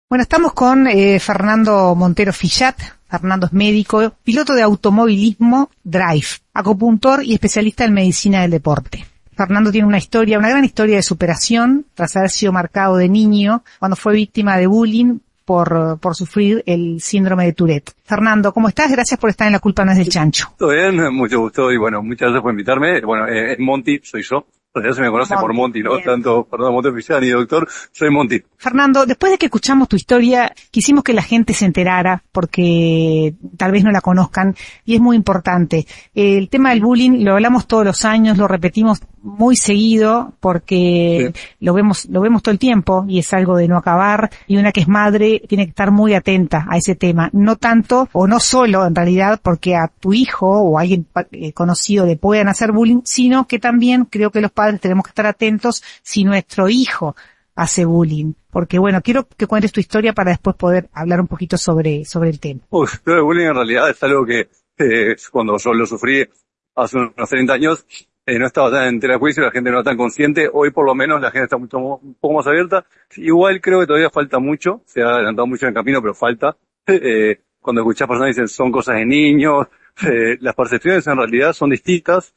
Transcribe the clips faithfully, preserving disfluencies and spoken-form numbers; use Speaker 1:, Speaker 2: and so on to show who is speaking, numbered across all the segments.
Speaker 1: Bueno, estamos con eh, Fernando Montero Fillat. Fernando es médico, piloto de automovilismo Drive, acupuntor y especialista en medicina del deporte. Fernando tiene una historia, una gran historia de superación tras haber sido marcado de niño cuando fue víctima de bullying por, por sufrir el síndrome de Tourette. Fernando, ¿cómo estás? Gracias por estar en La Culpa No Es del Chancho.
Speaker 2: Todo bien, mucho gusto y bueno, muchas gracias por invitarme. Bueno, eh, Monty soy yo. En realidad se me conoce Monty, por Monty, no bien. Tanto Fernando Montero Fillat ni doctor, soy Monty.
Speaker 1: Fernando, después de que escuchamos tu historia, quisimos que la gente se enterara, porque tal vez no la conozcan, y es muy importante. El tema del bullying lo hablamos todos los años, lo repetimos muy seguido, porque sí. lo vemos, lo vemos todo el tiempo, y es algo de no acabar, y una que es madre tiene que estar muy atenta a ese tema. No tanto, o no solo en realidad, porque a tu hijo o a alguien eh, conocido le puedan hacer bullying, sino que también creo que los padres tenemos que estar atentos si nuestro hijo hace bullying. Porque bueno, quiero que cuentes tu historia para después poder hablar un poquito sobre, sobre el tema.
Speaker 2: Uy, el bullying en realidad es algo que eh, cuando yo lo sufrí hace unos treinta años, eh, no estaba tan en tela de juicio, la gente no era tan consciente. Hoy por lo menos la gente está mucho, un poco más abierta. Igual creo que todavía falta mucho, se ha adelantado mucho en el camino, pero falta. Eh, cuando escuchás personas que dicen son cosas de niños, eh, las percepciones en realidad son distintas.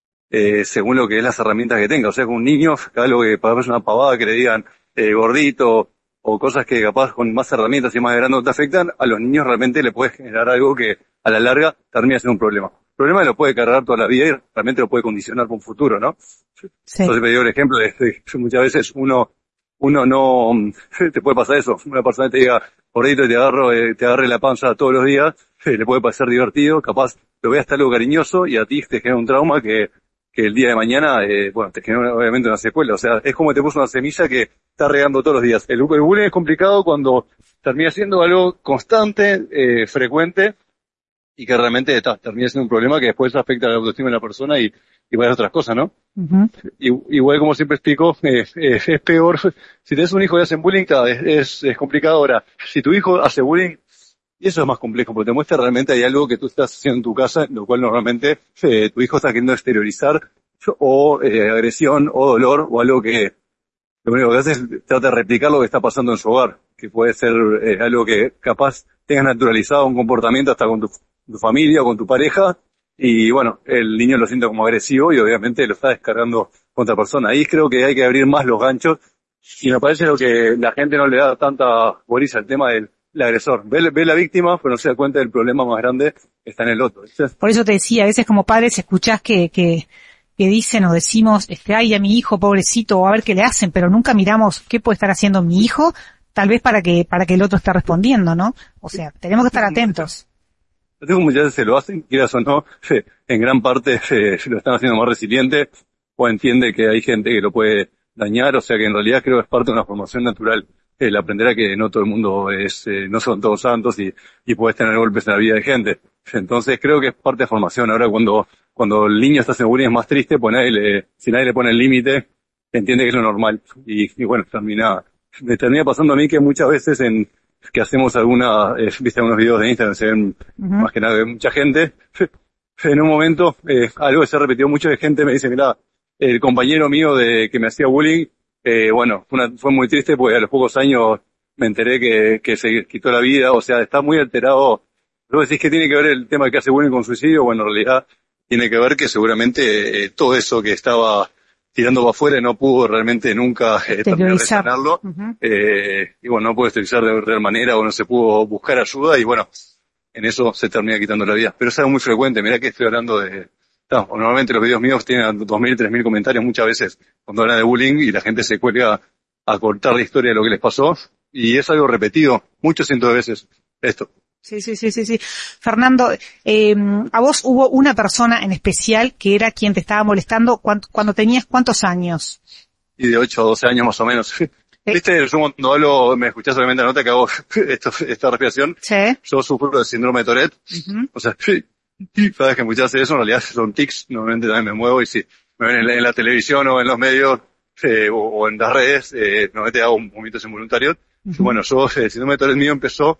Speaker 2: Eh, según lo que es las herramientas que tenga. O sea, con un niño, algo que para una pavada que le digan eh, gordito, o cosas que capaz con más herramientas y más grandes no te afectan, a los niños realmente le puede generar algo que a la larga termina siendo un problema. El problema lo puede cargar toda la vida y realmente lo puede condicionar para un futuro, ¿no? Sí. Entonces me dio el ejemplo de, de que muchas veces uno, uno no, te puede pasar eso, una persona te diga gordito y te agarro, eh, te agarre la panza todos los días, eh, le puede parecer divertido, capaz lo ve hasta algo cariñoso y a ti te genera un trauma que que el día de mañana, eh, bueno, te genera obviamente una secuela. O sea, es como te puso una semilla que está regando todos los días. El, el bullying es complicado cuando termina siendo algo constante, eh, frecuente, y que realmente está, termina siendo un problema que después afecta a la autoestima de la persona y, y varias otras cosas, ¿no? Uh-huh. Y, igual como siempre explico, eh, eh, es peor. Si tenés un hijo y hacen bullying, claro, es, es, es complicado. Ahora, si tu hijo hace bullying, y eso es más complejo, porque te muestra realmente hay algo que tú estás haciendo en tu casa, lo cual normalmente eh, tu hijo está queriendo exteriorizar, o eh, agresión, o dolor, o algo que lo único que hace es trata de replicar lo que está pasando en su hogar, que puede ser eh, algo que capaz tengas naturalizado un comportamiento hasta con tu, tu familia o con tu pareja, y bueno, el niño lo siente como agresivo y obviamente lo está descargando contra persona. Ahí creo que hay que abrir más los ganchos, y me parece lo que la gente no le da tanta bolilla al tema del el agresor. Ve, ve la víctima, pero no se da cuenta del problema más grande que está en el otro.
Speaker 1: Por eso te decía, a veces como padres escuchás que, que, que dicen o decimos, este, ay, a mi hijo, pobrecito, o a ver qué le hacen, pero nunca miramos qué puede estar haciendo mi hijo, tal vez para que, para que el otro esté respondiendo, ¿no? O sea, tenemos que estar atentos.
Speaker 2: Yo tengo muchas veces se lo hacen, quieras o no, en gran parte eh, lo están haciendo más resiliente, o entiende que hay gente que lo puede dañar, o sea que en realidad creo que es parte de una formación natural. El aprender a que no todo el mundo es, eh, no son todos santos y, y puedes tener golpes en la vida de gente. Entonces creo que es parte de formación. Ahora cuando, cuando el niño está haciendo bullying es más triste, pues nadie le, si nadie le pone el límite, entiende que es lo normal. Y, y bueno, termina, me termina pasando a mí que muchas veces en, que hacemos alguna, eh, viste algunos videos de Instagram, se ven uh-huh. más que nada de mucha gente. En un momento, eh, algo que se ha repetido mucho de gente me dice, mirá, el compañero mío de, que me hacía bullying, Eh, bueno, fue, una, fue muy triste porque a los pocos años me enteré que, que se quitó la vida, o sea, está muy alterado. Luego decís que tiene que ver el tema que hace bullying con suicidio, bueno, en realidad tiene que ver que seguramente eh, todo eso que estaba tirando para afuera no pudo realmente nunca eh, terminar de sanarlo, uh-huh. eh, y bueno, no pudo esterilizar de real manera o no se pudo buscar ayuda y bueno, en eso se termina quitando la vida. Pero es algo muy frecuente, mirá que estoy hablando de... No, normalmente los videos míos tienen dos mil, tres mil comentarios muchas veces cuando hablan de bullying y la gente se cuelga a cortar la historia de lo que les pasó y es algo repetido muchos cientos de veces esto.
Speaker 1: Sí, sí, sí, sí, sí. Fernando, eh, a vos hubo una persona en especial que era quien te estaba molestando cuando, cuando tenías cuántos años?
Speaker 2: Y de ocho a doce años más o menos. ¿Eh? Viste, yo cuando hablo, me escuchás obviamente la nota que hago esto, esta respiración.
Speaker 1: Sí.
Speaker 2: Yo sufro de síndrome de Tourette. Uh-huh. O sea, y cada vez que muchas veces eso, en realidad son tics, normalmente también me muevo y si me ven en la, en la televisión o en los medios eh, o, o en las redes, eh, normalmente hago movimientos involuntarios. Uh-huh. Y bueno, yo, el síndrome de Tourette mío empezó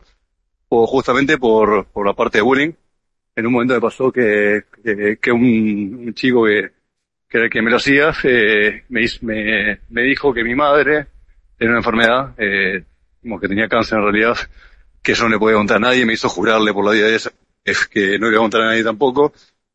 Speaker 2: o justamente por, por la parte de bullying. En un momento me pasó que, que, que un, un chico que, que era el que me lo hacía, eh, me, me, me dijo que mi madre tenía una enfermedad, eh, como que tenía cáncer en realidad, que eso no le podía contar a nadie, me hizo jurarle por la vida de esa, que no le iba a contar a nadie tampoco,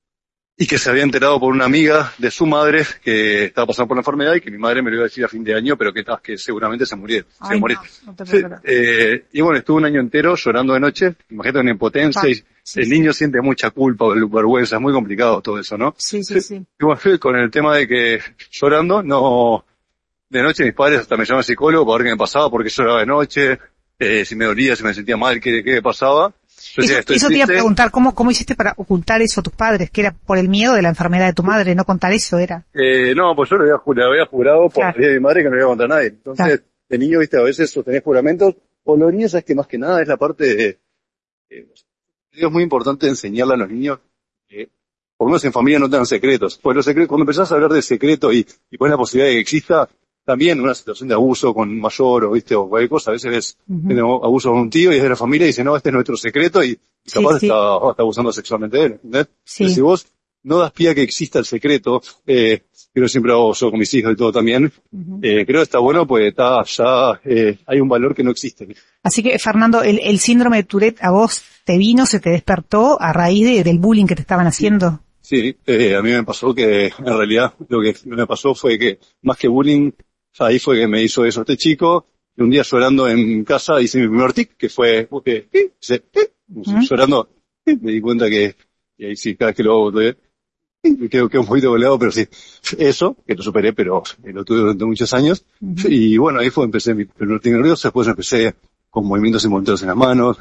Speaker 2: y que se había enterado por una amiga de su madre que estaba pasando por una enfermedad y que mi madre me lo iba a decir a fin de año, pero que, que seguramente se murió. Se iba a morir.
Speaker 1: No, no te
Speaker 2: Sí, eh, y bueno, estuve un año entero llorando de noche, imagínate una impotencia, y
Speaker 1: sí,
Speaker 2: el
Speaker 1: sí.
Speaker 2: niño siente mucha culpa o vergüenza, es muy complicado todo eso, ¿no?
Speaker 1: Sí, sí, sí.
Speaker 2: Y bueno, con el tema de que llorando, no, de noche mis padres hasta me llamaban psicólogo para ver qué me pasaba, porque lloraba de noche, eh, si me dolía, si me sentía mal, qué, qué me pasaba. Yo
Speaker 1: Eso,
Speaker 2: decía, estoy
Speaker 1: eso te iba a
Speaker 2: triste.
Speaker 1: preguntar, ¿cómo, ¿cómo hiciste para ocultar eso a tus padres? Que era por el miedo de la enfermedad de tu madre, no contar eso, era.
Speaker 2: Eh, no, pues yo lo había, ju- lo había jurado por
Speaker 1: Claro.
Speaker 2: la vida de mi madre que no le iba a contar a nadie. Entonces,
Speaker 1: Claro.
Speaker 2: de niño, viste, a veces sostenés juramentos, o los niños es que más que nada es la parte de, eh, es muy importante enseñarle a los niños que, por lo menos en familia, no tengan secretos. Pues los secretos, cuando empezás a hablar de secreto y, y pones la posibilidad de que exista, también una situación de abuso con mayor o viste o cualquier cosa, a veces ves
Speaker 1: Ujú.
Speaker 2: tiene abuso con un tío y es de la familia y dice, no, este es nuestro secreto y, y
Speaker 1: Sí,
Speaker 2: capaz
Speaker 1: sí.
Speaker 2: está, está abusando sexualmente de él, ¿entendés?
Speaker 1: Sí.
Speaker 2: Pero si vos no das pie a que exista el secreto, eh, creo siempre hago yo con mis hijos y todo también,
Speaker 1: Ujú.
Speaker 2: eh, creo que está bueno pues está ya, eh, hay un valor que no existe.
Speaker 1: Así que, Fernando, el, el síndrome de Tourette a vos te vino, se te despertó a raíz de, del bullying que te estaban haciendo.
Speaker 2: Sí, eh, a mí me pasó que en realidad lo que me pasó fue que más que bullying, ahí fue que me hizo eso este chico, y un día llorando en casa hice mi primer tic, que fue, que, eh, hice, eh,
Speaker 1: Ujú.
Speaker 2: llorando, eh, me di cuenta que, y ahí sí, cada vez que lo hago, todavía, eh, me quedo, quedo un poquito goleado, pero sí, eso, que lo superé, pero eh, lo tuve durante muchos años,
Speaker 1: Ujú.
Speaker 2: y bueno, ahí fue, empecé mi primer tic nervioso, después empecé con movimientos involuntarios en las manos,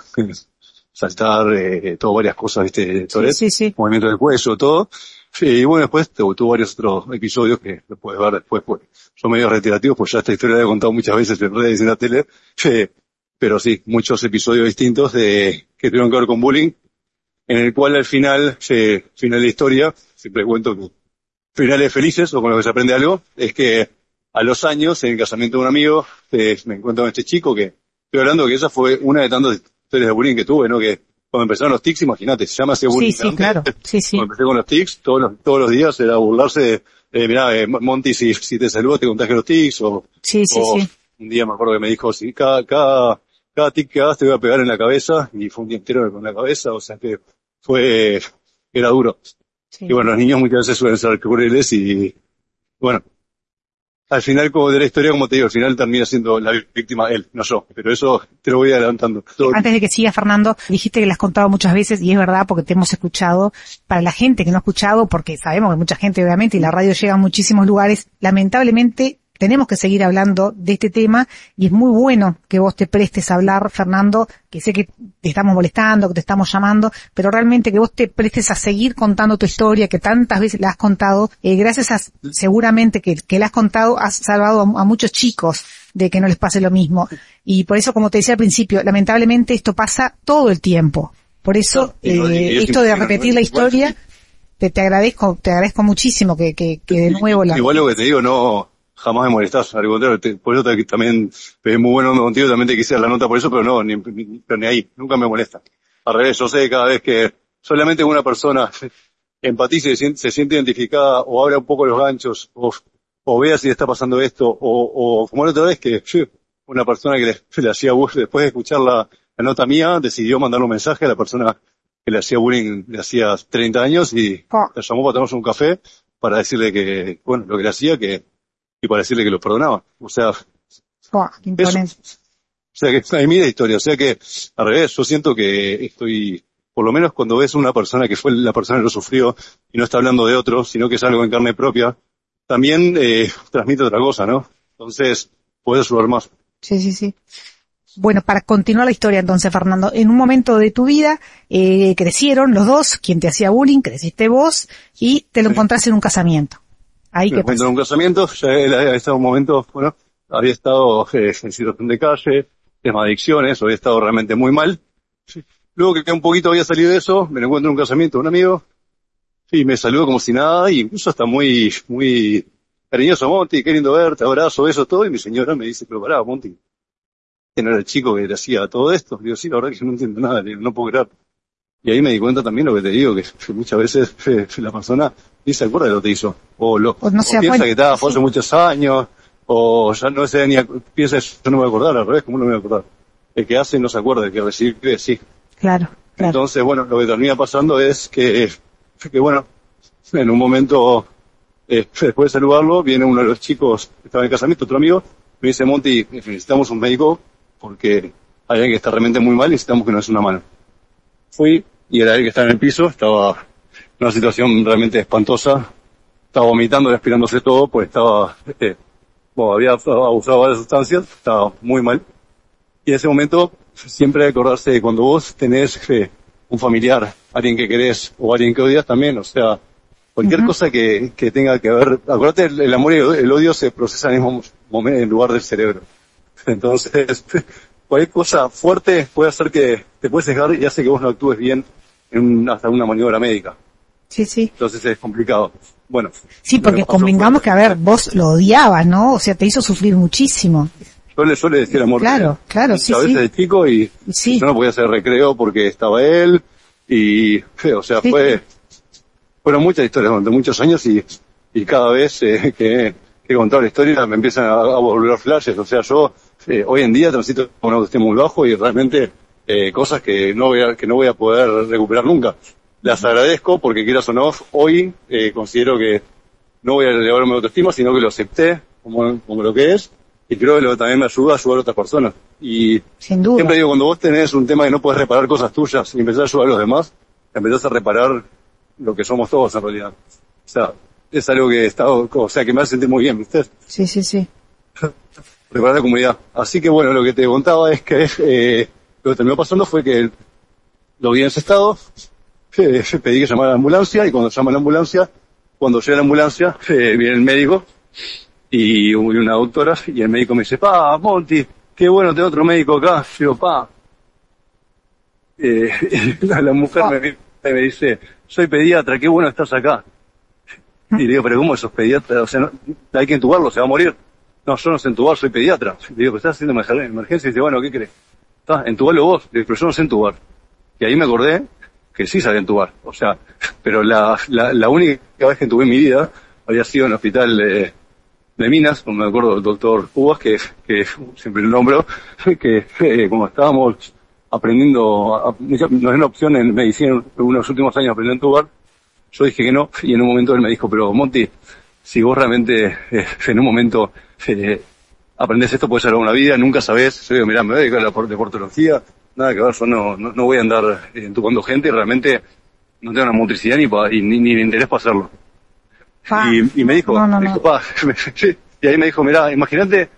Speaker 2: saltar, eh, todo, varias cosas, viste,
Speaker 1: Sí,
Speaker 2: Tourette,
Speaker 1: sí, sí.
Speaker 2: movimiento del cuello, todo. Sí, y bueno, después tu- tuvo varios otros episodios que lo puedes ver después, pues, son medio reiterativos, pues ya esta historia la he contado muchas veces en redes y en la tele, sí, pero sí, muchos episodios distintos de, que tuvieron que ver con bullying, en el cual al final, sí, final de la historia, siempre cuento que finales felices o con lo que se aprende algo, es que a los años, en el casamiento de un amigo, eh, me encuentro con este chico que, estoy hablando que esa fue una de tantas historias de bullying que tuve, ¿no? Que cuando empezaron los tics, imagínate, se llama ese bullying.
Speaker 1: Sí, sí,
Speaker 2: ¿no?
Speaker 1: claro. Sí, sí.
Speaker 2: Cuando empecé con los tics, todos los, todos los días era burlarse de, eh, mirá, eh, Monty, si, si te saludo te contagias los tics, o,
Speaker 1: Sí, sí,
Speaker 2: o
Speaker 1: sí.
Speaker 2: un día me acuerdo que me dijo, si cada, cada, cada tic que hagas te voy a pegar en la cabeza, y fue un día entero con la cabeza, o sea que fue, era duro.
Speaker 1: Sí.
Speaker 2: Y bueno, los niños muchas veces suelen ser crueles y, bueno, al final como de la historia, como te digo, al final termina siendo la víctima él, no yo, pero eso te lo voy adelantando. Todo-
Speaker 1: Antes de que siga, Fernando, dijiste que lo has contado muchas veces y es verdad porque te hemos escuchado. Para la gente que no ha escuchado, porque sabemos que mucha gente obviamente y la radio llega a muchísimos lugares, lamentablemente tenemos que seguir hablando de este tema y es muy bueno que vos te prestes a hablar, Fernando, que sé que te estamos molestando, que te estamos llamando, pero realmente que vos te prestes a seguir contando tu historia, que tantas veces la has contado, eh, gracias a seguramente que, que la has contado, has salvado a, a muchos chicos de que no les pase lo mismo. Y por eso, como te decía al principio, lamentablemente esto pasa todo el tiempo. Por eso,
Speaker 2: Y no, y
Speaker 1: eh,
Speaker 2: es
Speaker 1: esto de
Speaker 2: imposible,
Speaker 1: repetir
Speaker 2: ¿no?
Speaker 1: la
Speaker 2: Igual-
Speaker 1: historia, te, te agradezco, te agradezco muchísimo que, que, que de nuevo la...
Speaker 2: Igual lo que te digo, no, jamás me molestás, al contrario, te- por eso te- también, es muy bueno contigo, también te quise dar la nota por eso, pero no, ni, ni, pero ni ahí, nunca me molesta. Al revés, yo sé que cada vez que solamente una persona empatice, se siente, se siente identificada, o abra un poco los ganchos, o, o vea si le está pasando esto, o, o como la otra vez que sí, una persona que le, le hacía bullying, después de escuchar la, la nota mía, decidió mandar un mensaje a la persona que le hacía bullying, le hacía treinta años, y
Speaker 1: Oh.
Speaker 2: la llamó para tomarse un café, para decirle que, bueno, lo que le hacía, que, y para decirle que lo perdonaba. O sea,
Speaker 1: Buah, qué
Speaker 2: eso,
Speaker 1: imponente.
Speaker 2: o sea que hay miles de historias. O sea que, al revés, yo siento que estoy, por lo menos cuando ves una persona que fue la persona que lo sufrió, y no está hablando de otro, sino que es algo en carne propia, también, eh, transmite otra cosa, ¿no? Entonces, puedes ayudar más.
Speaker 1: Sí, sí, sí. Bueno, para continuar la historia entonces, Fernando, en un momento de tu vida eh, crecieron los dos, quien te hacía bullying, creciste vos, y te lo
Speaker 2: Sí.
Speaker 1: encontraste en un casamiento. Ahí
Speaker 2: Me
Speaker 1: qué
Speaker 2: encuentro
Speaker 1: pasó.
Speaker 2: en un casamiento, ya él había estado un momento, bueno, había estado eh, en situación de calle, tema de adicciones, había estado realmente muy mal. Sí. Luego que un poquito había salido de eso, me lo encuentro en un casamiento de un amigo, y me saludó como si nada, y incluso hasta muy, muy cariñoso, Monty, qué lindo verte, abrazo, beso, todo, y mi señora me dice, pero pará, Monty, que no era el chico que le hacía todo esto. Digo, sí, la verdad que yo no entiendo nada, le digo, no puedo creer. Y ahí me di cuenta también lo que te digo, que, que muchas veces eh, la persona ni se acuerda de lo que te hizo. O, lo,
Speaker 1: O no
Speaker 2: o
Speaker 1: se da
Speaker 2: piensa
Speaker 1: cuenta,
Speaker 2: que estaba
Speaker 1: sí.
Speaker 2: hace muchos años, o ya no sé ni, ac- piensa, yo no me voy a acordar, al revés, ¿cómo no me voy a acordar? el que hace no se acuerda, el que recibe sí.
Speaker 1: Claro, claro.
Speaker 2: Entonces, bueno, lo que termina pasando es que, que bueno, en un momento, eh, después de saludarlo, viene uno de los chicos que estaba en el casamiento, otro amigo, me dice, Monty, necesitamos un médico porque hay alguien que está realmente muy mal y necesitamos que nos des una mano. Fui y era él que estaba en el piso, estaba en una situación realmente espantosa, estaba vomitando y aspirándose todo, pues estaba, eh, bueno, había abusado de varias sustancias, estaba muy mal. Y en ese momento siempre hay que acordarse de cuando vos tenés eh, un familiar, alguien que querés o alguien que odias también, o sea, cualquier uh-huh. cosa que, que tenga que ver, acuérdate, el, el amor y el odio se procesan en el mismo momento, en lugar del cerebro. Entonces, cualquier cosa fuerte puede hacer que te puedes dejar y hace que vos no actúes bien en un, hasta una maniobra médica.
Speaker 1: Sí, sí.
Speaker 2: Entonces es complicado. Bueno.
Speaker 1: Sí, porque convengamos que, a ver, vos lo odiabas, ¿no? O sea, te hizo sufrir muchísimo.
Speaker 2: Yo le suele decir amor.
Speaker 1: Claro, claro, sí,
Speaker 2: a veces
Speaker 1: sí.
Speaker 2: de chico y
Speaker 1: sí.
Speaker 2: yo no podía hacer recreo porque estaba él y, o sea, sí. fue, fueron muchas historias durante muchos años y, y cada vez eh, que, que he contado la historia me empiezan a, a volver flashes. O sea, yo eh, hoy en día transito con un autoestima muy bajo y realmente eh, cosas que no voy a, que no voy a poder recuperar nunca. Las agradezco porque quieras o no, hoy eh, considero que no voy a elevar mi autoestima, sino que lo acepté como, como lo que es. Y creo que lo que también me ayuda a ayudar a otras personas. Y
Speaker 1: sin duda.
Speaker 2: Siempre digo, cuando vos tenés un tema que no podés reparar cosas tuyas y empezás a ayudar a los demás, empezás a reparar lo que somos todos en realidad. O sea, es algo que está, o sea, que me hace sentir muy bien, ¿viste?
Speaker 1: Sí, sí, sí.
Speaker 2: Reparar la comunidad. Así que bueno, lo que te contaba es que eh, lo que terminó pasando fue que lo vi en ese estado, eh, pedí que llamara a la ambulancia y cuando llama a la ambulancia, cuando llega la ambulancia, eh, viene el médico y una doctora, y el médico me dice, pa, Monty, qué bueno tener otro médico acá. Yo digo, pa. Eh, la, la mujer
Speaker 1: oh.
Speaker 2: me, me dice, soy pediatra, qué bueno estás acá. Y le digo, pero ¿cómo sos pediatra? O sea, no, hay que entubarlo, se va a morir. No, yo no sé entubar, soy pediatra. Le digo, pero estás haciendo emergencia. Y dice, bueno, ¿qué crees? Está, entubalo vos. Le digo, pero yo no sé entubar. Y ahí me acordé que sí sabía entubar. O sea, pero la, la, la única vez que entubé en mi vida había sido en el hospital de, de Minas, como me acuerdo del doctor Uvas, que, que siempre lo nombro, que eh, como estábamos aprendiendo, a, nos dio una opción en medicina en unos últimos años aprender a entubar, yo dije que no, y en un momento él me dijo, pero Monty, si vos realmente eh, en un momento eh, aprendés esto, puede ser una vida, nunca sabés. Yo digo, mirá, me voy a dedicar a la deportología, nada que ver, yo no, no, no voy a andar eh, entubando gente, y realmente no tengo una motricidad ni, pa, y, ni, ni interés para hacerlo. Pa. Y, y me dijo,
Speaker 1: no, no,
Speaker 2: dijo,
Speaker 1: no.
Speaker 2: pa, y ahí me dijo, mirá, imagínate,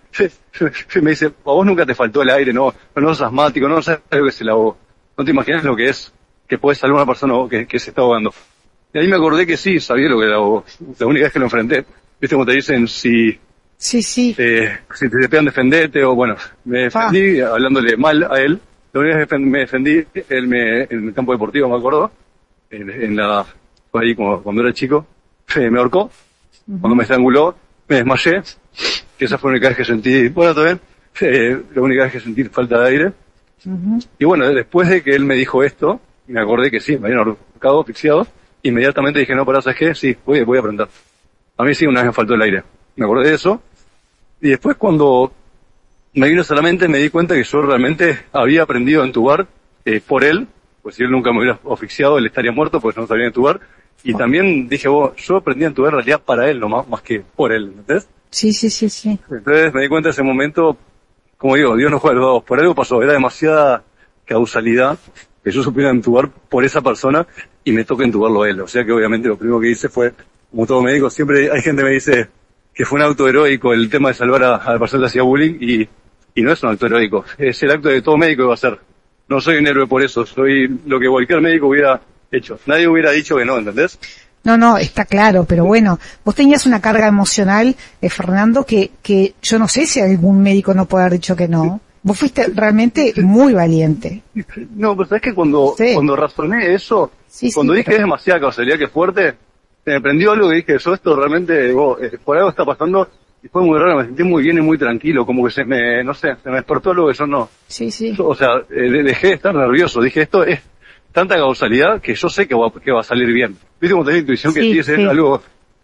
Speaker 2: me dice, a vos nunca te faltó el aire, no, no sos asmático, no sabes lo que es el ahogo, no te imaginas lo que es que puede salir una persona que, que se está ahogando. Y ahí me acordé que sí, sabía lo que era el ahogo, la única vez que lo enfrenté. Viste como te dicen, si,
Speaker 1: sí, sí.
Speaker 2: Eh, si te pegan, defendete, o bueno, me defendí pa. hablándole mal a él. La única vez que me defendí, él me, en el campo deportivo, me acuerdo, en, en la, fue ahí como cuando era chico, me ahorcó, uh-huh. cuando me estranguló, me desmayé, que esa fue la única vez que sentí, bueno, también, eh, la única vez que sentí falta de aire. Uh-huh. Y bueno, después de que él me dijo esto, me acordé que sí, me habían ahorcado, asfixiado, inmediatamente dije, no, pará, ¿sabes qué? Sí, voy, voy a aprender. A mí sí, una vez me faltó el aire. Me acordé de eso. Y después cuando me vino solamente me di cuenta que yo realmente había aprendido a entubar eh, por él, pues si él nunca me hubiera asfixiado, él estaría muerto, pues no sabía entubar. Y oh. también dije, vos, yo aprendí a entubar en realidad para él, no más, más que por él, ¿entendés?
Speaker 1: Sí, sí, sí, sí.
Speaker 2: Entonces me di cuenta en ese momento, como digo, Dios no juega los dados, por algo pasó, era demasiada causalidad que yo supiera entubar por esa persona y me toca entubarlo a él. O sea que obviamente lo primero que hice fue, como todo médico, siempre hay gente que me dice que fue un acto heroico el tema de salvar a, a la persona que hacía bullying y, y no es un acto heroico, es el acto de todo médico que va a hacer. No soy un héroe por eso, soy lo que cualquier médico hubiera hecho. Nadie hubiera dicho que no, ¿entendés?
Speaker 1: No, no, está claro, pero bueno, vos tenías una carga emocional, eh, Fernando, que, que yo no sé si algún médico no puede haber dicho que no. Vos fuiste realmente muy valiente.
Speaker 2: No, pero sabes que cuando, sí. cuando razoné eso, sí, cuando sí, dije pero... es demasiada causalidad que es fuerte, me prendió algo que dije, yo esto realmente, oh, eh, por algo está pasando, y fue muy raro, me sentí muy bien y muy tranquilo, como que se me, no sé, se me despertó algo que yo no.
Speaker 1: Sí, sí.
Speaker 2: Yo, o sea, eh, dejé de estar nervioso, dije, esto es tanta causalidad que yo sé que va, que va a salir bien. ¿Viste cómo tenés intuición que sí, sí es sí. algo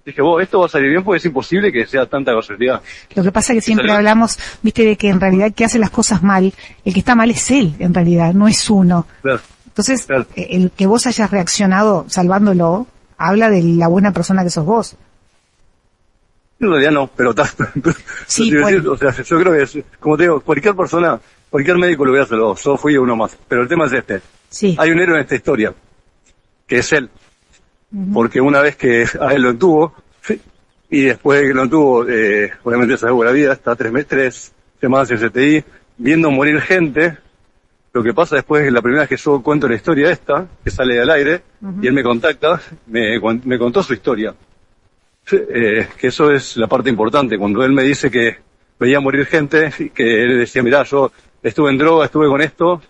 Speaker 2: dije, vos, esto va a salir bien porque es imposible que sea tanta casualidad.
Speaker 1: Lo que pasa es que siempre hablamos, viste, de que en realidad el que hace las cosas mal, el que está mal es él, en realidad, no es uno.
Speaker 2: Claro.
Speaker 1: Entonces,
Speaker 2: Claro.
Speaker 1: el que vos hayas reaccionado salvándolo, habla de la buena persona que sos vos.
Speaker 2: En realidad no, pero está.
Speaker 1: Sí,
Speaker 2: Decir,
Speaker 1: bueno.
Speaker 2: o sea, yo creo que es, como te digo, cualquier persona, cualquier médico lo hubiera salvado. Yo fui uno más. Pero el tema es este.
Speaker 1: Sí.
Speaker 2: Hay un héroe en esta historia, que es él.
Speaker 1: Ujú.
Speaker 2: Porque una vez que a él lo entuvo, sí, y después de que lo entuvo, eh, obviamente se salvó la vida, está tres meses, tres semanas en C T I, viendo morir gente. Lo que pasa después es que la primera vez que yo cuento la historia esta, que sale al aire,
Speaker 1: Ujú.
Speaker 2: y él me contacta, me, me contó su historia. Sí, eh, que eso es la parte importante, cuando él me dice que veía morir gente, y que él decía, mirá, yo estuve en droga, estuve con esto,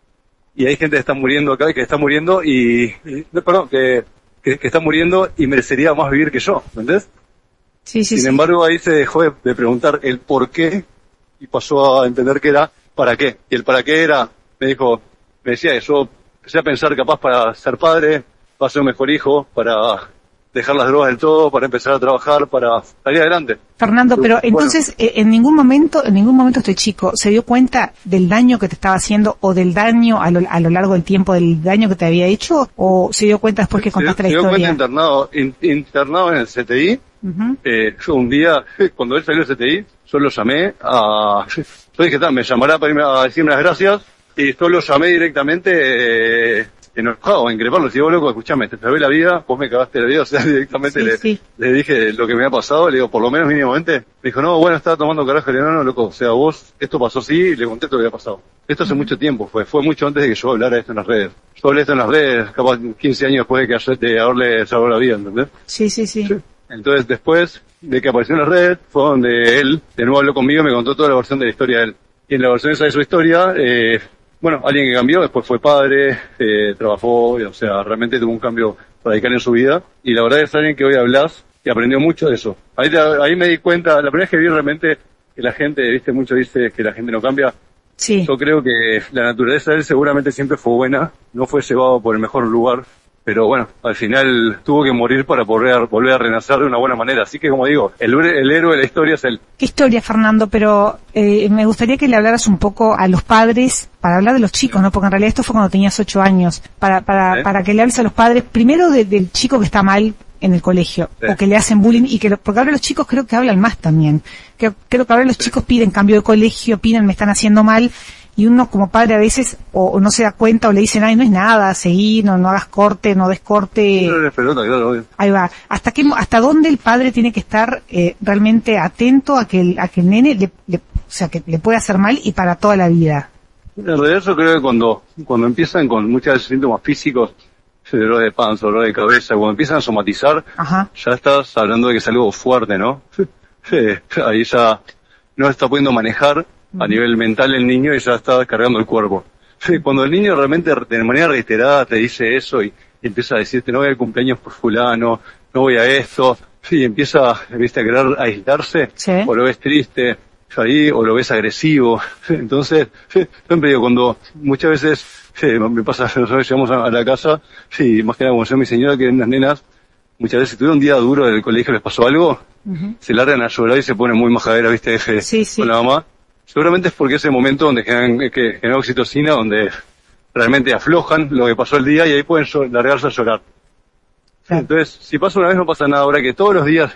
Speaker 2: y hay gente que está muriendo acá y que está muriendo y, y no, perdón, que, que, que está muriendo y merecería más vivir que yo, ¿me entendés?
Speaker 1: Sí, sí,
Speaker 2: Sin
Speaker 1: sí.
Speaker 2: embargo, ahí se dejó de, de preguntar el por qué y pasó a entender que era para qué. Y el para qué era, me dijo, me decía que yo empecé a pensar capaz para ser padre, para ser un mejor hijo, para dejar las drogas del todo, para empezar a trabajar, para salir adelante.
Speaker 1: Fernando, pero
Speaker 2: Bueno.
Speaker 1: entonces, eh, en ningún momento, en ningún momento este chico se dio cuenta del daño que te estaba haciendo o del daño a lo, a lo largo del tiempo, del daño que te había hecho, o se dio cuenta después que
Speaker 2: Se-
Speaker 1: contaste
Speaker 2: se
Speaker 1: la
Speaker 2: dio cuenta
Speaker 1: historia.
Speaker 2: internado, in- internado en el C T I.
Speaker 1: Ujú.
Speaker 2: Eh, yo un día, cuando él salió del C T I, yo lo llamé a... Yo dije, "Tá, me llamará para irme a decirme las gracias", y yo lo llamé directamente, eh, enojado, a increparlo. Si vos, loco, escuchame, te salvé la vida, vos me cagaste la vida, o sea, directamente
Speaker 1: Sí,
Speaker 2: le,
Speaker 1: sí.
Speaker 2: le dije lo que me había pasado, le digo, por lo menos mínimamente. Me dijo, no, bueno, estaba tomando carajo. Le digo, no, no, loco, o sea, vos, esto pasó así, y le conté todo lo que había pasado. Esto hace mucho tiempo, fue, fue mucho antes de que yo hablara de esto en las redes. Yo hablé de esto en las redes, capaz quince años después de que ayer- de haberle salvado la vida, ¿entendés?
Speaker 1: Sí, sí, sí.
Speaker 2: Sí. Entonces, después de que apareció en las redes, fue donde él, de nuevo habló conmigo y me contó toda la versión de la historia de él. Y en la versión esa de su historia, eh, bueno, alguien que cambió, después fue padre, eh, trabajó, o sea, realmente tuvo un cambio radical en su vida. Y la verdad es alguien que hoy hablas y aprendió mucho de eso. Ahí, te- ahí me di cuenta, la primera vez que vi realmente que la gente, viste, mucho dice que la gente no cambia.
Speaker 1: Sí.
Speaker 2: Yo creo que la naturaleza de él seguramente siempre fue buena, no fue llevado por el mejor lugar, pero bueno, al final tuvo que morir para poder volver a renacer de una buena manera. Así que, como digo, el, el héroe de la historia es él.
Speaker 1: Qué historia, Fernando, pero eh, me gustaría que le hablaras un poco a los padres, para hablar de los chicos, ¿no? Porque en realidad esto fue cuando tenías ocho años, para para
Speaker 2: ¿Eh?
Speaker 1: para que le hables a los padres, primero de- del chico que está mal en el colegio,
Speaker 2: Sí.
Speaker 1: o que le hacen bullying, y que lo- porque ahora los chicos creo que hablan más también. Creo, creo que ahora los
Speaker 2: Sí.
Speaker 1: chicos piden cambio de colegio, piden me están haciendo mal, y uno como padre a veces o, o no se da cuenta o le dicen, ay, no es nada, seguí, no, no hagas corte, no des corte.
Speaker 2: No eres pelota, claro, obvio.
Speaker 1: Ahí va. ¿Hasta qué, mo- hasta dónde el padre tiene que estar eh, realmente atento a que el, a que el nene le, le- o sea, que le puede hacer mal y para toda la vida?
Speaker 2: En realidad yo creo que cuando, cuando empiezan con muchos síntomas físicos, dolor de panza, dolor de cabeza, cuando empiezan a somatizar,
Speaker 1: Ajá.
Speaker 2: ya estás hablando de que es algo fuerte, ¿no? Sí, ahí ya no está pudiendo manejar a nivel mental el niño y ya está descargando el cuerpo. Sí, cuando el niño realmente de manera reiterada te dice eso y, y empieza a decirte no voy al cumpleaños por fulano, no voy a esto, sí, y empieza, viste, a querer aislarse,
Speaker 1: Sí.
Speaker 2: o lo ves triste, ahí, o lo ves agresivo. Entonces, sí, siempre digo, cuando muchas veces, sí, me pasa, nosotros llegamos a, a la casa, sí, más que nada como yo, mi señora, que unas nenas, muchas veces si tuvieron un día duro del colegio, les pasó algo,
Speaker 1: Ujú.
Speaker 2: se largan a llorar y se ponen muy majaderas, viste, F,
Speaker 1: Sí, sí.
Speaker 2: con la mamá. Seguramente es porque es el momento donde generan, que generan oxitocina, donde realmente aflojan lo que pasó el día y ahí pueden llo- largarse a llorar.
Speaker 1: Claro.
Speaker 2: Entonces, si pasa una vez no pasa nada. Ahora que todos los días,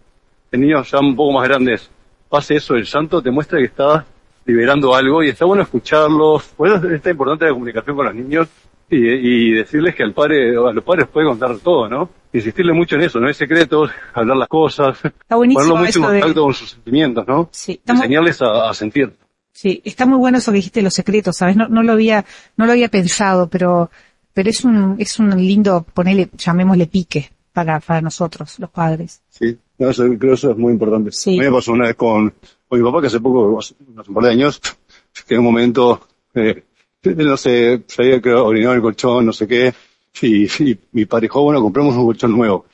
Speaker 2: de niños ya un poco más grandes, pase eso, el llanto te muestra que está liberando algo y está bueno escucharlos. Por eso está importante la comunicación con los niños y, y decirles que al padre, a los padres puede contar todo, ¿no? Insistirle mucho en eso, no hay secretos, hablar las cosas,
Speaker 1: Está buenísimo
Speaker 2: ponerlo mucho en
Speaker 1: eso de-
Speaker 2: contacto con sus sentimientos, ¿no?
Speaker 1: Sí, estamos-
Speaker 2: Enseñarles a, a sentir.
Speaker 1: Sí, está muy bueno eso que dijiste, los secretos, ¿sabes? No, no lo había, no lo había pensado, pero, pero es un, es un lindo, ponele, llamémosle pique para, para nosotros, los padres.
Speaker 2: Sí, no, eso, creo que eso es muy importante.
Speaker 1: Sí.
Speaker 2: A mí me pasó una vez con, con mi papá, que hace poco, hace un par de años, que en un momento, eh, no sé, se había quedado orinado en el colchón, no sé qué, y, y mi padre dijo, bueno, compramos un colchón nuevo.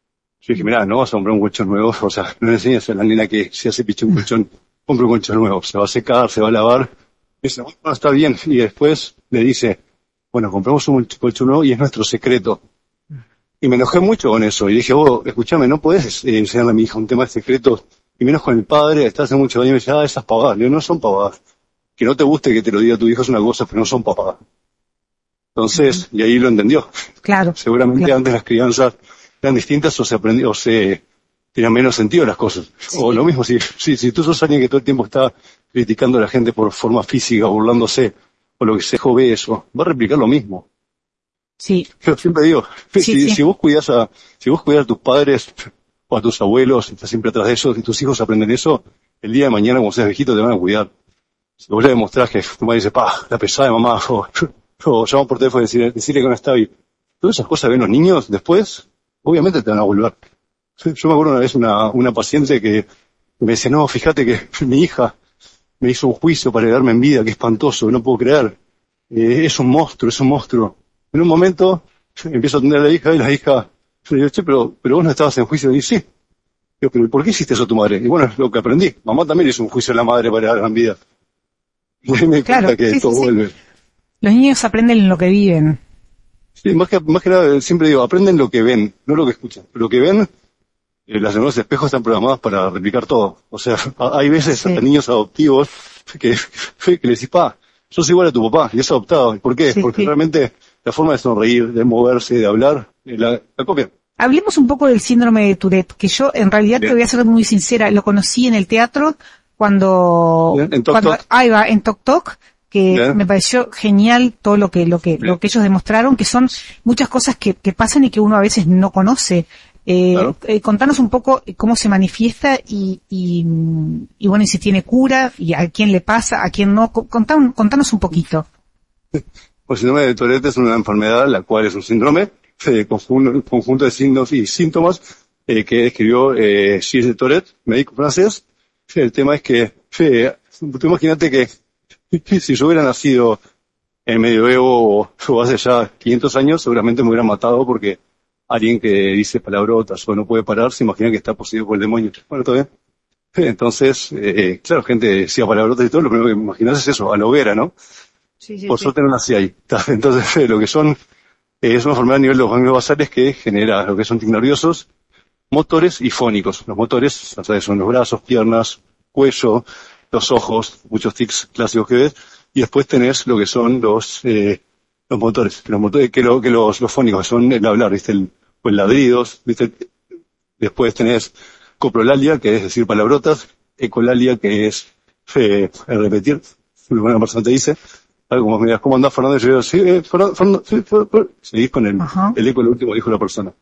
Speaker 2: Yo dije, mirá, no vas a comprar un colchón nuevo, o sea, no le enseñas a la nena que si hace piche un colchón, compra un colchón nuevo, se va a secar, se va a lavar. Y dice, bueno, está bien, y después le dice, bueno, compramos un colchón nuevo y es nuestro secreto. y me enojé mucho con eso. Y dije, vos, escuchame, no podés eh, enseñarle a mi hija un tema de secretos, y menos con el padre, está hace muchos años, y me dice, ah, esas pavadas. Le digo, no son pavadas. Que no te guste que te lo diga tu hijo es una cosa, pero no son pavadas. Entonces, uh-huh. y ahí lo entendió.
Speaker 1: Claro.
Speaker 2: Seguramente
Speaker 1: claro.
Speaker 2: antes las crianzas eran distintas o se aprendió, o se tenían menos sentido las cosas. Sí. O lo mismo, si, si, si tú sos alguien que todo el tiempo está criticando a la gente por forma física, burlándose, o lo que sea, ve eso, va a replicar lo mismo.
Speaker 1: Sí.
Speaker 2: Yo siempre digo,
Speaker 1: sí,
Speaker 2: si,
Speaker 1: sí.
Speaker 2: si vos cuidás a, si vos cuidás a tus padres o a tus abuelos, estás siempre atrás de eso, y tus hijos aprenden eso, el día de mañana cuando seas viejito te van a cuidar. Si vos le demostrás que tu madre dice, pa, la pesada de mamá, o, o llamamos por teléfono y decirle, decirle que no está bien. Todas esas cosas ven los niños después, obviamente te van a volver. Yo me acuerdo una vez una, una paciente que me decía, no, fíjate que mi hija me hizo un juicio para darme en vida, que espantoso, no puedo creer. Eh, es un monstruo, es un monstruo. En un momento empiezo a atender a la hija y la hija, yo le digo, che, pero, pero vos no estabas en juicio. Y digo, sí. Digo, pero ¿por qué hiciste eso a tu madre? Y bueno, es lo que aprendí. Mamá también hizo un juicio a la madre para dar en vida. Y me
Speaker 1: claro,
Speaker 2: cuenta que
Speaker 1: sí,
Speaker 2: todo
Speaker 1: sí,
Speaker 2: vuelve.
Speaker 1: Sí. Los niños aprenden en lo que viven.
Speaker 2: Sí, más que, más que nada, siempre digo, aprenden lo que ven, no lo que escuchan. Lo que ven, eh, las neuronas de espejo están programadas para replicar todo. O sea, hay veces sí. hasta niños adoptivos que, que le decís, pa, sos igual a tu papá, y es adoptado. ¿Por qué?
Speaker 1: Sí,
Speaker 2: Porque
Speaker 1: sí.
Speaker 2: realmente la forma de sonreír, de moverse, de hablar, la, la copian.
Speaker 1: Hablemos un poco del síndrome de Tourette, que yo en realidad Bien. Te voy a ser muy sincera, lo conocí en el teatro cuando,
Speaker 2: Bien. En Toc
Speaker 1: cuando,
Speaker 2: Toc.
Speaker 1: ahí va, en Toc Toc, que
Speaker 2: Bien.
Speaker 1: me pareció genial todo lo que, lo que, Bien. lo que ellos demostraron, que son muchas cosas que, que pasan y que uno a veces no conoce. Eh, claro. eh, contanos un poco cómo se manifiesta y, y, y bueno, y si tiene cura, y a quién le pasa, a quién no. Contanos, contanos un poquito.
Speaker 2: El síndrome de Tourette es una enfermedad, la cual es un síndrome, eh, conjunto, conjunto de signos y síntomas, eh, que escribió eh, Gilles de Tourette, médico francés. El tema es que, eh, tú imagínate que si yo hubiera nacido en medioevo o, o hace ya quinientos años, seguramente me hubieran matado porque alguien que dice palabrotas o no puede parar se imagina que está poseído por el demonio. Bueno, ¿todo bien? Entonces, eh, claro, gente decía palabrotas y todo, lo primero que me imaginas es eso, a la hoguera, ¿no?
Speaker 1: Sí, sí,
Speaker 2: por
Speaker 1: sí.
Speaker 2: suerte no nací ahí. Entonces, eh, lo que son, eh, es una enfermedad a nivel de los ganglios basales que genera lo que son tics nerviosos, motores y fónicos. Los motores, o sea, son los brazos, piernas, cuello, los ojos, muchos tics clásicos que ves, y después tenés lo que son los, eh, los motores, los motores, que, lo, que los, los fónicos, que son el hablar, ¿viste? El, o el ladridos, ¿viste? Después tenés coprolalia, que es decir palabrotas, ecolalia, que es, eh, el repetir, lo que una persona te dice, algo como, mira, ¿cómo andás, Fernando? Y yo digo, sí, eh, Fernando, Fernando, sí, Fernando. Seguís con el, uh-huh. el eco, lo último dijo la persona.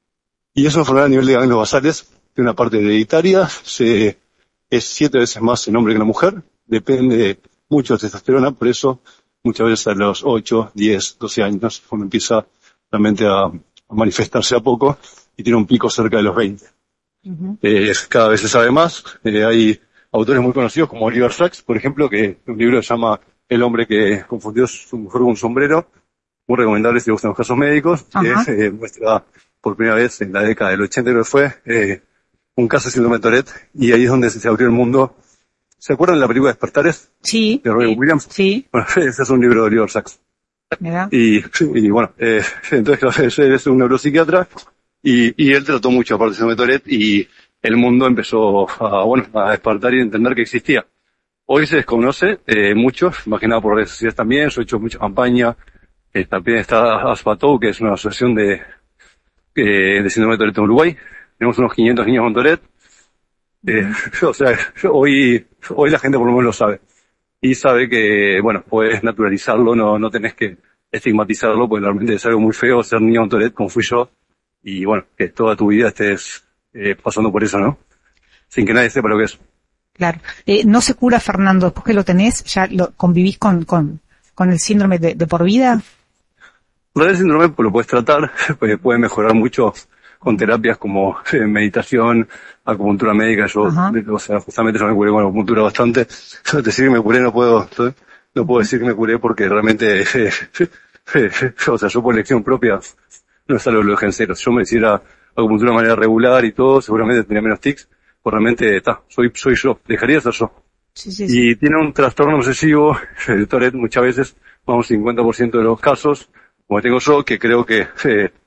Speaker 2: Y eso es una enfermedad a nivel de ganglios basales, tiene una parte hereditaria, se, es siete veces más en hombre que en la mujer, depende mucho de testosterona, por eso muchas veces a los ocho, diez, doce años, cuando empieza realmente a, a manifestarse a poco, y tiene un pico cerca de los veinte. Uh-huh. Eh, cada vez se sabe más, eh, hay autores muy conocidos como Oliver Sacks, por ejemplo, que un libro se llama El hombre que confundió su mujer con un sombrero, muy recomendable si te gustan los casos médicos, uh-huh. que eh, muestra por primera vez en la década del ochenta, creo que fue, eh, un caso de síndrome de Tourette, y ahí es donde se abrió el mundo. ¿Se acuerdan de la película Despertares?
Speaker 1: Sí.
Speaker 2: De Robin
Speaker 1: sí,
Speaker 2: Williams.
Speaker 1: Sí.
Speaker 2: Bueno, ese es un libro de Oliver Sacks.
Speaker 1: ¿Verdad? Y,
Speaker 2: y bueno, eh, entonces él es un neuropsiquiatra, y, y él trató mucho aparte de síndrome de Tourette, y el mundo empezó a, bueno, a despertar y a entender que existía. Hoy se desconoce eh, mucho, más que nada por redes sociales también, yo he hecho mucha campaña, eh, también está Aspatou, que es una asociación de, eh, de síndrome de Tourette en Uruguay, tenemos unos quinientos niños con Tourette, eh, uh-huh. o sea, hoy, hoy la gente por lo menos lo sabe, y sabe que, bueno, puedes naturalizarlo, no, no tenés que estigmatizarlo, porque realmente es algo muy feo ser niño con Tourette, como fui yo, y bueno, que toda tu vida estés eh, pasando por eso, ¿no? Sin que nadie sepa lo que es.
Speaker 1: Claro. Eh, no se cura, Fernando, después que lo tenés, ya lo convivís con, con, con el síndrome de, de por vida.
Speaker 2: En realidad el síndrome lo puedes tratar, pues puede mejorar mucho con terapias como eh, meditación, acupuntura médica. Yo, uh-huh. o sea, justamente yo me curé con acupuntura bastante. Yo decir que me curé no puedo, no puedo decir que me curé porque realmente, eh, eh, o sea, yo por elección propia no es algo que lo dejen cero. Si yo me hiciera acupuntura de manera regular y todo, seguramente tendría menos tics. Pues realmente está, soy, soy yo, dejaría de ser yo.
Speaker 1: Sí, sí, sí.
Speaker 2: Y tiene un trastorno obsesivo, el Tourette muchas veces, vamos, cincuenta por ciento de los casos, como tengo yo, que creo que eh,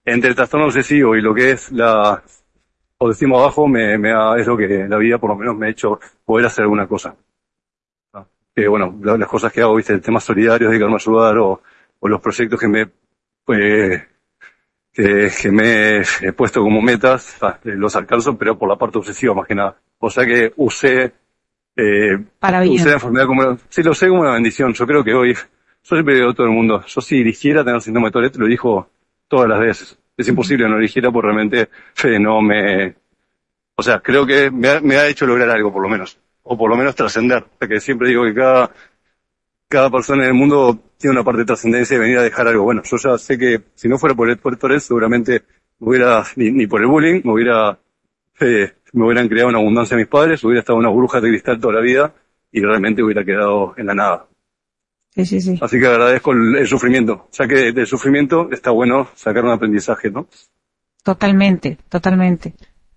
Speaker 2: entre el trastorno obsesivo y lo que es la, o decimos abajo, me, me ha, es lo que la vida por lo menos me ha hecho poder hacer alguna cosa. Ah, Que bueno, la- las cosas que hago, viste, el tema solidario, dedicarme a ayudar, o, o los proyectos que me, pues, que, que me he puesto como metas, ah, eh, los alcanzo, pero por la parte obsesiva más que nada. O sea que usé, eh,
Speaker 1: Para
Speaker 2: usé la
Speaker 1: bien.
Speaker 2: enfermedad como, sí, lo sé como una bendición. Yo creo que hoy, yo siempre digo a todo el mundo, yo si eligiera tener síndrome de Tourette, lo dijo todas las veces. Es
Speaker 1: Ujú.
Speaker 2: imposible no eligiera porque realmente eh, no me, o sea, creo que me ha, me ha hecho lograr algo por lo menos, o por lo menos trascender. O sea que siempre digo que cada, cada persona en el mundo tiene una parte de trascendencia y venir a dejar algo. Bueno, yo ya sé que si no fuera por el por Torres, seguramente me hubiera, ni, ni por el bullying, me hubiera, eh, me hubieran creado una abundancia a mis padres, hubiera estado una burbuja de cristal toda la vida y realmente hubiera quedado en la nada.
Speaker 1: Sí, sí, sí.
Speaker 2: Así que agradezco el, el sufrimiento. Ya que del sufrimiento está bueno sacar un aprendizaje, ¿no?
Speaker 1: Totalmente, totalmente.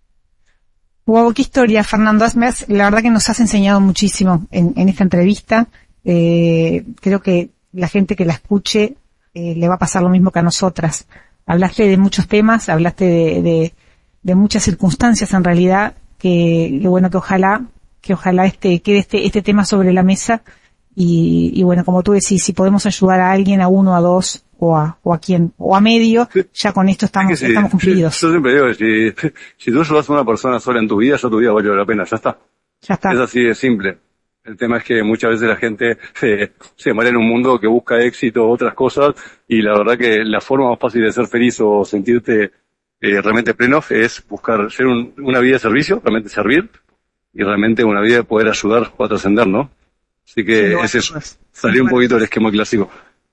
Speaker 1: Wow, qué historia, Fernando. Has- me has- La verdad que nos has enseñado muchísimo en, en esta entrevista. Eh, creo que la gente que la escuche eh, le va a pasar lo mismo que a nosotras. Hablaste de muchos temas, hablaste de, de, de muchas circunstancias en realidad, que, que bueno, que ojalá, que ojalá este, quede este, este tema sobre la mesa. Y, y bueno, como tú decís, si podemos ayudar a alguien, a uno, a dos, o a, o a quien, o a medio,
Speaker 2: Sí.
Speaker 1: ya con esto
Speaker 2: Es que
Speaker 1: estamos,
Speaker 2: si,
Speaker 1: estamos
Speaker 2: yo
Speaker 1: cumplidos.
Speaker 2: siempre digo que si, si tú ayudas a una persona sola en tu vida, ya tu vida valió la pena, ya está.
Speaker 1: Ya está.
Speaker 2: Es así de simple. El tema es que muchas veces la gente se, se marea en un mundo que busca éxito, otras cosas, y la verdad que la forma más fácil de ser feliz o sentirte eh, realmente pleno es buscar ser un- una vida de servicio, realmente servir, y realmente una vida de poder ayudar o trascender, ¿no? Así
Speaker 1: Sin
Speaker 2: que
Speaker 1: lugar
Speaker 2: es
Speaker 1: a
Speaker 2: eso,
Speaker 1: dudas. Sin
Speaker 2: salir un
Speaker 1: lugar a
Speaker 2: poquito del
Speaker 1: dudas.
Speaker 2: esquema clásico.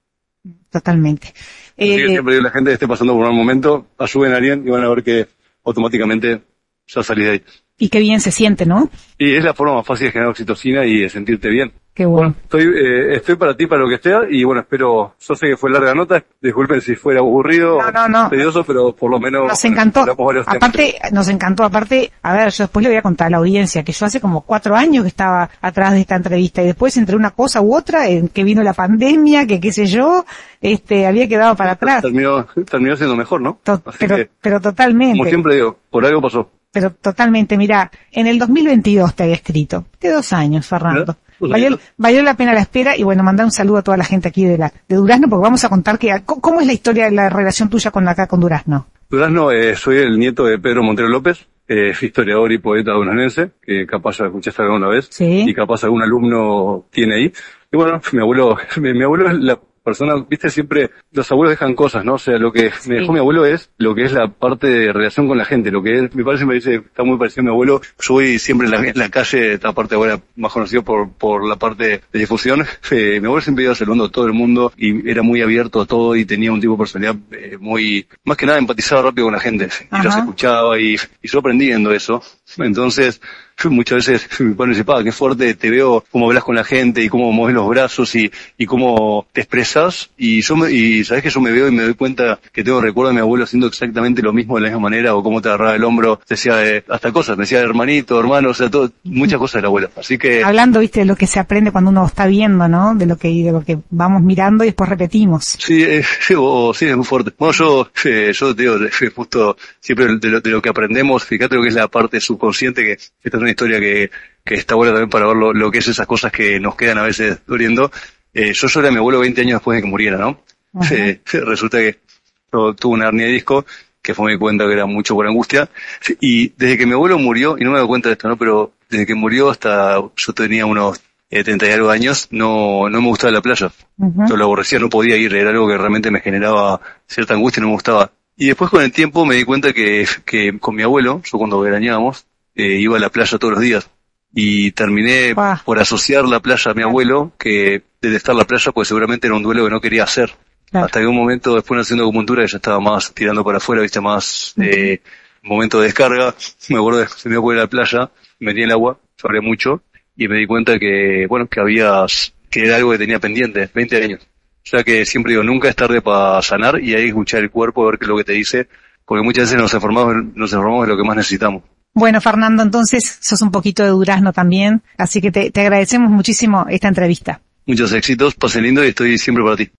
Speaker 1: Totalmente.
Speaker 2: Así que
Speaker 1: Eh,
Speaker 2: siempre digo a la gente que esté pasando por un mal momento, ayuden a alguien y van a ver que automáticamente ya salís de ahí.
Speaker 1: y qué bien se siente, ¿no?
Speaker 2: Y es la forma más fácil de generar oxitocina y de sentirte bien.
Speaker 1: Qué
Speaker 2: Bueno,
Speaker 1: bueno.
Speaker 2: estoy, eh, estoy para ti, para lo que sea, y bueno, espero, yo sé que fue larga nota, disculpen si fuera aburrido
Speaker 1: No,
Speaker 2: o
Speaker 1: no, no.
Speaker 2: tedioso, pero por lo menos
Speaker 1: Nos
Speaker 2: bueno,
Speaker 1: encantó.
Speaker 2: hablamos varios temas.
Speaker 1: Aparte, nos encantó. Aparte, a ver, yo después le voy a contar a la audiencia que yo hace como cuatro años que estaba atrás de esta entrevista y después entre una cosa u otra, en que vino la pandemia, que qué sé yo, este, había quedado para atrás.
Speaker 2: Terminó, terminó siendo mejor, ¿no?
Speaker 1: To-
Speaker 2: Así
Speaker 1: pero,
Speaker 2: que,
Speaker 1: pero
Speaker 2: como
Speaker 1: totalmente.
Speaker 2: siempre digo, por algo pasó.
Speaker 1: Pero totalmente, mira, en el dos mil veintidós te había escrito. De dos años, Fernando.
Speaker 2: ¿Verdad? Dos
Speaker 1: Valió,
Speaker 2: años.
Speaker 1: valió la pena la espera y bueno, mandar un saludo a toda la gente aquí de la, de Durazno porque vamos a contar que, co- cómo es la historia de la relación tuya con acá con Durazno.
Speaker 2: Durazno, eh, soy el nieto de Pedro Montero López, eh, historiador y poeta duranense, que capaz ya escuchaste alguna vez,
Speaker 1: Sí.
Speaker 2: y capaz algún alumno tiene ahí. Y bueno, mi abuelo, mi, mi abuelo es la persona, viste, siempre los abuelos dejan cosas, ¿no? O sea, lo que
Speaker 1: Sí.
Speaker 2: me dejó mi abuelo es lo que es la parte de relación con la gente, lo que es, mi padre siempre dice, está muy parecido a mi abuelo, yo voy siempre en la, en la calle, esta parte ahora más conocido por, por la parte de difusión, eh, mi abuelo siempre iba saludando a todo el mundo y era muy abierto a todo y tenía un tipo de personalidad eh, muy, más que nada empatizaba rápido con la gente, y los
Speaker 1: Ajá.
Speaker 2: escuchaba y, y yo aprendí viendo eso. Entonces, muchas veces mi padre dice, pa, qué fuerte, te veo cómo hablas con la gente y cómo mueves los brazos y, y cómo te expresas. Y yo me, y sabes que yo me veo y me doy cuenta que tengo recuerdo de mi abuelo haciendo exactamente lo mismo de la misma manera, o cómo te agarraba el hombro, te decía eh, hasta cosas, me decía hermanito, hermano, o sea, todo, muchas cosas del abuelo. Así que,
Speaker 1: Hablando, viste, de lo que se aprende cuando uno está viendo, ¿no? De lo que, de lo que vamos mirando y después repetimos.
Speaker 2: sí, eh, sí, o- sí, es muy fuerte. Bueno, yo, eh, yo te digo, eh, justo siempre de lo, de lo que aprendemos, fíjate lo que es la parte subconsciente, que esta es una historia que, que está buena también para ver lo, lo que es esas cosas que nos quedan a veces doliendo. Eh, yo lloré a mi abuelo veinte años después de que muriera, ¿no?
Speaker 1: Ajá.
Speaker 2: Eh, resulta que yo tuve una hernia de disco, que fue mi cuenta que era mucho por angustia, y desde que mi abuelo murió, y no me doy cuenta de esto, ¿no? Pero desde que murió hasta yo tenía unos eh, treinta y algo años, no, no me gustaba la playa.
Speaker 1: Ujú.
Speaker 2: Yo lo aborrecía, no podía ir, era algo que realmente me generaba cierta angustia y no me gustaba. Y después con el tiempo me di cuenta que, que con mi abuelo, yo cuando veraneábamos, eh, iba a la playa todos los días. Y terminé
Speaker 1: Ah.
Speaker 2: por asociar la playa a mi abuelo, que detestar la playa, pues seguramente era un duelo que no quería hacer.
Speaker 1: Claro.
Speaker 2: Hasta que un momento, después haciendo acupuntura, que ya estaba más tirando para afuera, viste, más eh, momento de descarga, me acuerdo de se me iba a poner a la playa, me metí en el agua, lloré mucho, y me di cuenta que, bueno, que había, que era algo que tenía pendiente, veinte años. O sea que siempre digo, nunca es tarde para sanar y ahí escuchar el cuerpo, ver qué es lo que te dice, porque muchas veces nos informamos, nos informamos de lo que más necesitamos.
Speaker 1: Bueno, Fernando, entonces sos un poquito de Durazno también, así que te, te agradecemos muchísimo esta entrevista.
Speaker 2: Muchos éxitos, pase lindo y estoy siempre para ti.